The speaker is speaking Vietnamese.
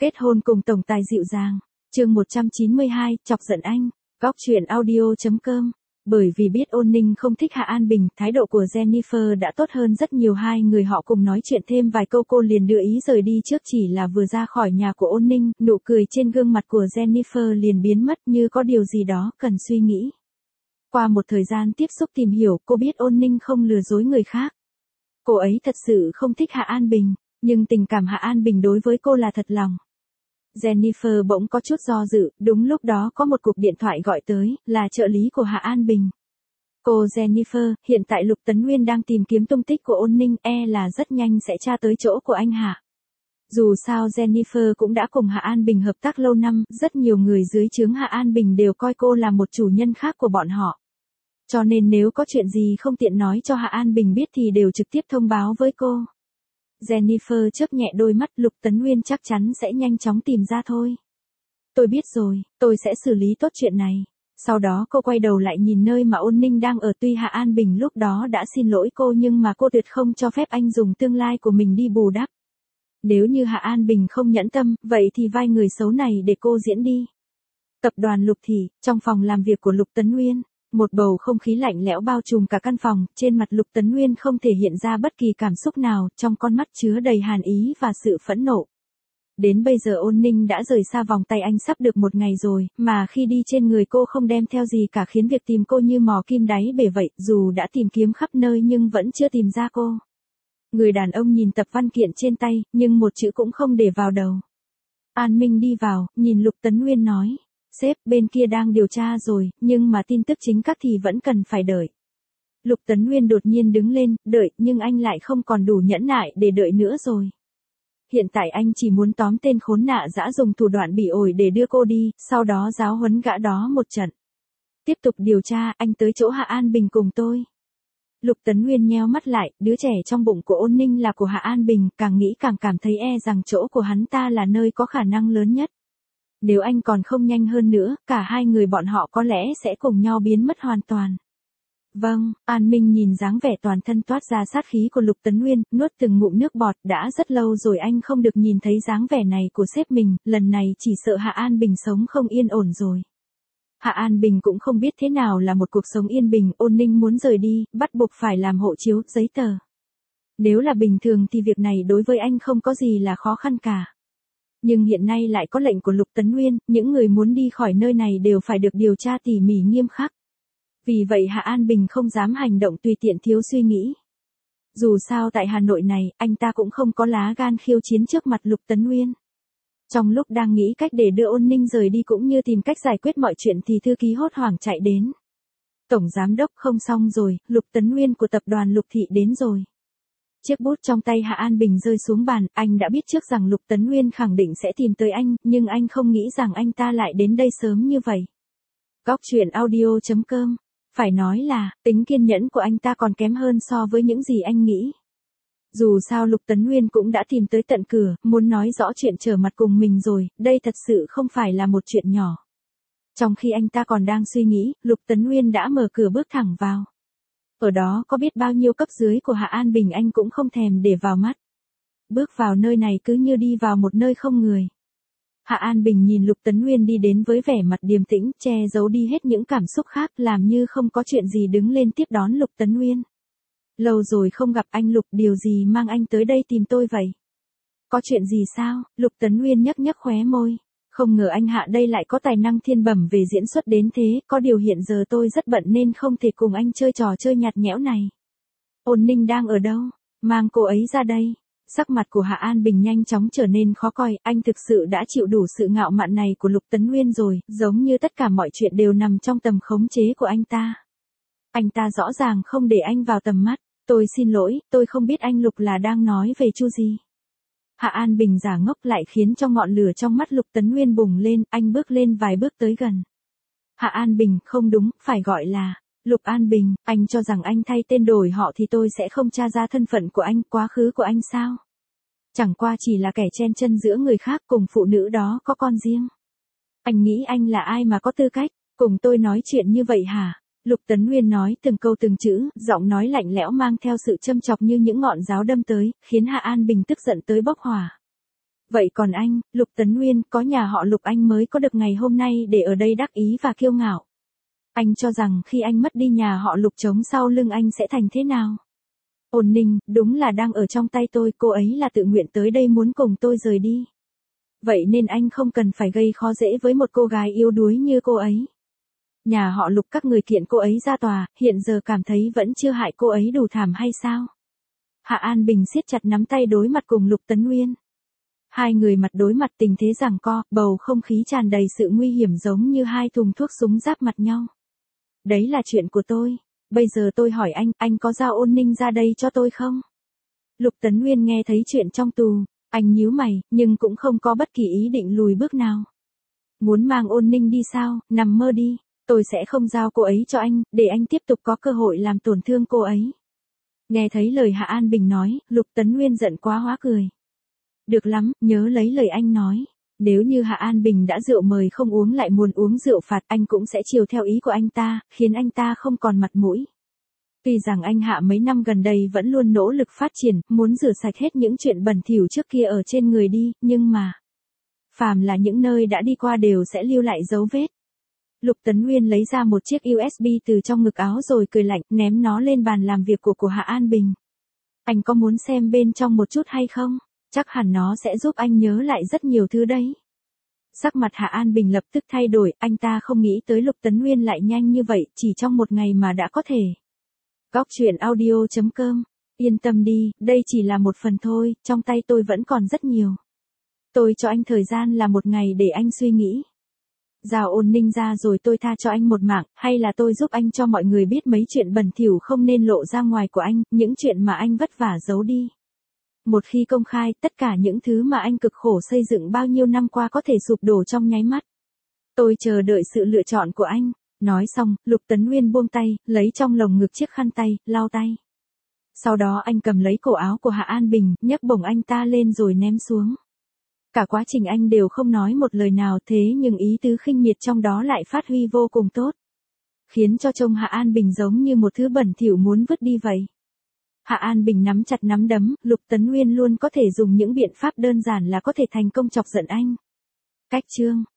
Kết hôn cùng tổng tài dịu dàng. Chương 192, chọc giận anh. Góc truyện audio.com. Bởi vì biết Ôn Ninh không thích Hạ An Bình, thái độ của Jennifer đã tốt hơn rất nhiều. Hai người họ cùng nói chuyện thêm vài câu, cô liền đưa ý rời đi trước. Chỉ là vừa ra khỏi nhà của Ôn Ninh, nụ cười trên gương mặt của Jennifer liền biến mất như có điều gì đó cần suy nghĩ. Qua một thời gian tiếp xúc tìm hiểu, cô biết Ôn Ninh không lừa dối người khác. Cô ấy thật sự không thích Hạ An Bình, nhưng tình cảm Hạ An Bình đối với cô là thật lòng. Jennifer bỗng có chút do dự, đúng lúc đó có một cuộc điện thoại gọi tới, là trợ lý của Hạ An Bình. Cô Jennifer, hiện tại Lục Tấn Nguyên đang tìm kiếm tung tích của Ôn Ninh, là rất nhanh sẽ tra tới chỗ của anh Hạ. Dù sao Jennifer cũng đã cùng Hạ An Bình hợp tác lâu năm, rất nhiều người dưới trướng Hạ An Bình đều coi cô là một chủ nhân khác của bọn họ. Cho nên nếu có chuyện gì không tiện nói cho Hạ An Bình biết thì đều trực tiếp thông báo với cô. Jennifer chớp nhẹ đôi mắt, Lục Tấn Nguyên chắc chắn sẽ nhanh chóng tìm ra thôi. Tôi biết rồi, tôi sẽ xử lý tốt chuyện này. Sau đó cô quay đầu lại nhìn nơi mà Ôn Ninh đang ở. Tuy Hạ An Bình lúc đó đã xin lỗi cô nhưng mà cô tuyệt không cho phép anh dùng tương lai của mình đi bù đắp. Nếu như Hạ An Bình không nhẫn tâm, vậy thì vai người xấu này để cô diễn đi. Tập đoàn Lục Thị, trong phòng làm việc của Lục Tấn Nguyên. Một bầu không khí lạnh lẽo bao trùm cả căn phòng, trên mặt Lục Tấn Nguyên không thể hiện ra bất kỳ cảm xúc nào, trong con mắt chứa đầy hàn ý và sự phẫn nộ. Đến bây giờ Ôn Ninh đã rời xa vòng tay anh sắp được một ngày rồi, mà khi đi trên người cô không đem theo gì cả, khiến việc tìm cô như mò kim đáy bể vậy, dù đã tìm kiếm khắp nơi nhưng vẫn chưa tìm ra cô. Người đàn ông nhìn tập văn kiện trên tay, nhưng một chữ cũng không để vào đầu. An Minh đi vào, nhìn Lục Tấn Nguyên nói. Sếp, bên kia đang điều tra rồi, nhưng mà tin tức chính xác thì vẫn cần phải đợi. Lục Tấn Nguyên đột nhiên đứng lên, đợi, nhưng anh lại không còn đủ nhẫn nại để đợi nữa rồi. Hiện tại anh chỉ muốn tóm tên khốn nạn dã dùng thủ đoạn bỉ ổi để đưa cô đi, sau đó giáo huấn gã đó một trận. Tiếp tục điều tra, anh tới chỗ Hạ An Bình cùng tôi. Lục Tấn Nguyên nheo mắt lại, đứa trẻ trong bụng của Ôn Ninh là của Hạ An Bình, càng nghĩ càng cảm thấy rằng chỗ của hắn ta là nơi có khả năng lớn nhất. Nếu anh còn không nhanh hơn nữa, cả hai người bọn họ có lẽ sẽ cùng nhau biến mất hoàn toàn. Vâng, An Minh nhìn dáng vẻ toàn thân toát ra sát khí của Lục Tấn Nguyên, nuốt từng ngụm nước bọt, đã rất lâu rồi anh không được nhìn thấy dáng vẻ này của sếp mình, lần này chỉ sợ Hạ An Bình sống không yên ổn rồi. Hạ An Bình cũng không biết thế nào là một cuộc sống yên bình, Ôn Ninh muốn rời đi, bắt buộc phải làm hộ chiếu, giấy tờ. Nếu là bình thường thì việc này đối với anh không có gì là khó khăn cả. Nhưng hiện nay lại có lệnh của Lục Tấn Nguyên, những người muốn đi khỏi nơi này đều phải được điều tra tỉ mỉ nghiêm khắc. Vì vậy Hạ An Bình không dám hành động tùy tiện thiếu suy nghĩ. Dù sao tại Hà Nội này, anh ta cũng không có lá gan khiêu chiến trước mặt Lục Tấn Nguyên. Trong lúc đang nghĩ cách để đưa Ôn Ninh rời đi cũng như tìm cách giải quyết mọi chuyện thì thư ký hốt hoảng chạy đến. Tổng giám đốc, không xong rồi, Lục Tấn Nguyên của tập đoàn Lục Thị đến rồi. Chiếc bút trong tay Hạ An Bình rơi xuống bàn, anh đã biết trước rằng Lục Tấn Nguyên khẳng định sẽ tìm tới anh, nhưng anh không nghĩ rằng anh ta lại đến đây sớm như vậy. Góc truyện audio.com. Phải nói là, tính kiên nhẫn của anh ta còn kém hơn so với những gì anh nghĩ. Dù sao Lục Tấn Nguyên cũng đã tìm tới tận cửa, muốn nói rõ chuyện trở mặt cùng mình rồi, đây thật sự không phải là một chuyện nhỏ. Trong khi anh ta còn đang suy nghĩ, Lục Tấn Nguyên đã mở cửa bước thẳng vào. Ở đó có biết bao nhiêu cấp dưới của Hạ An Bình anh cũng không thèm để vào mắt. Bước vào nơi này cứ như đi vào một nơi không người. Hạ An Bình nhìn Lục Tấn Nguyên đi đến với vẻ mặt điềm tĩnh, che giấu đi hết những cảm xúc khác, làm như không có chuyện gì đứng lên tiếp đón Lục Tấn Nguyên. Lâu rồi không gặp anh Lục, điều gì mang anh tới đây tìm tôi vậy? Có chuyện gì sao? Lục Tấn Nguyên nhấc nhấc khóe môi. Không ngờ anh Hạ đây lại có tài năng thiên bẩm về diễn xuất đến thế, có điều hiện giờ tôi rất bận nên không thể cùng anh chơi trò chơi nhạt nhẽo này. Ôn Ninh đang ở đâu? Mang cô ấy ra đây. Sắc mặt của Hạ An Bình nhanh chóng trở nên khó coi, anh thực sự đã chịu đủ sự ngạo mạn này của Lục Tấn Nguyên rồi, giống như tất cả mọi chuyện đều nằm trong tầm khống chế của anh ta. Anh ta rõ ràng không để anh vào tầm mắt. Tôi xin lỗi, tôi không biết anh Lục là đang nói về Chu gì. Hạ An Bình giả ngốc lại khiến cho ngọn lửa trong mắt Lục Tấn Nguyên bùng lên, anh bước lên vài bước tới gần. Hạ An Bình, không đúng, phải gọi là Lục An Bình, anh cho rằng anh thay tên đổi họ thì tôi sẽ không tra ra thân phận của anh, quá khứ của anh sao? Chẳng qua chỉ là kẻ chen chân giữa người khác, cùng phụ nữ đó có con riêng. Anh nghĩ anh là ai mà có tư cách cùng tôi nói chuyện như vậy hả? Lục Tấn Nguyên nói từng câu từng chữ, giọng nói lạnh lẽo mang theo sự châm chọc như những ngọn giáo đâm tới, khiến Hạ An Bình tức giận tới bốc hỏa. Vậy còn anh, Lục Tấn Nguyên, có nhà họ Lục anh mới có được ngày hôm nay để ở đây đắc ý và kiêu ngạo. Anh cho rằng khi anh mất đi nhà họ Lục trống sau lưng anh sẽ thành thế nào? Ôn Ninh, đúng là đang ở trong tay tôi, cô ấy là tự nguyện tới đây muốn cùng tôi rời đi. Vậy nên anh không cần phải gây khó dễ với một cô gái yếu đuối như cô ấy. Nhà họ Lục các người kiện cô ấy ra tòa, hiện giờ cảm thấy vẫn chưa hại cô ấy đủ thảm hay sao? Hạ An Bình siết chặt nắm tay đối mặt cùng Lục Tấn Nguyên. Hai người mặt đối mặt, tình thế giằng co, bầu không khí tràn đầy sự nguy hiểm giống như hai thùng thuốc súng giáp mặt nhau. Đấy là chuyện của tôi. Bây giờ tôi hỏi anh có giao Ôn Ninh ra đây cho tôi không? Lục Tấn Nguyên nghe thấy chuyện trong tù, anh nhíu mày, nhưng cũng không có bất kỳ ý định lùi bước nào. Muốn mang Ôn Ninh đi sao, nằm mơ đi, tôi sẽ không giao cô ấy cho anh, để anh tiếp tục có cơ hội làm tổn thương cô ấy. Nghe thấy lời Hạ An Bình nói, Lục Tấn Nguyên giận quá hóa cười. Được lắm, nhớ lấy lời anh nói. Nếu như Hạ An Bình đã rượu mời không uống lại muốn uống rượu phạt, anh cũng sẽ chiều theo ý của anh ta, khiến anh ta không còn mặt mũi. Tuy rằng anh Hạ mấy năm gần đây vẫn luôn nỗ lực phát triển, muốn rửa sạch hết những chuyện bẩn thỉu trước kia ở trên người đi, nhưng mà phàm là những nơi đã đi qua đều sẽ lưu lại dấu vết. Lục Tấn Nguyên lấy ra một chiếc USB từ trong ngực áo rồi cười lạnh, ném nó lên bàn làm việc của Hạ An Bình. Anh có muốn xem bên trong một chút hay không? Chắc hẳn nó sẽ giúp anh nhớ lại rất nhiều thứ đấy. Sắc mặt Hạ An Bình lập tức thay đổi, anh ta không nghĩ tới Lục Tấn Nguyên lại nhanh như vậy, chỉ trong một ngày mà đã có thể. Góc truyện audio.com. Yên tâm đi, đây chỉ là một phần thôi, trong tay tôi vẫn còn rất nhiều. Tôi cho anh thời gian là một ngày để anh suy nghĩ. Giao Ôn Ninh ra rồi tôi tha cho anh một mạng, hay là tôi giúp anh cho mọi người biết mấy chuyện bẩn thỉu không nên lộ ra ngoài của anh, những chuyện mà anh vất vả giấu đi. Một khi công khai, tất cả những thứ mà anh cực khổ xây dựng bao nhiêu năm qua có thể sụp đổ trong nháy mắt. Tôi chờ đợi sự lựa chọn của anh. Nói xong, Lục Tấn Nguyên buông tay, lấy trong lồng ngực chiếc khăn tay, lau tay. Sau đó anh cầm lấy cổ áo của Hạ An Bình, nhấc bổng anh ta lên rồi ném xuống. Cả quá trình anh đều không nói một lời nào, thế nhưng ý tứ khinh miệt trong đó lại phát huy vô cùng tốt. Khiến cho trông Hạ An Bình giống như một thứ bẩn thỉu muốn vứt đi vậy. Hạ An Bình nắm chặt nắm đấm, Lục Tấn Nguyên luôn có thể dùng những biện pháp đơn giản là có thể thành công chọc giận anh. Cách chương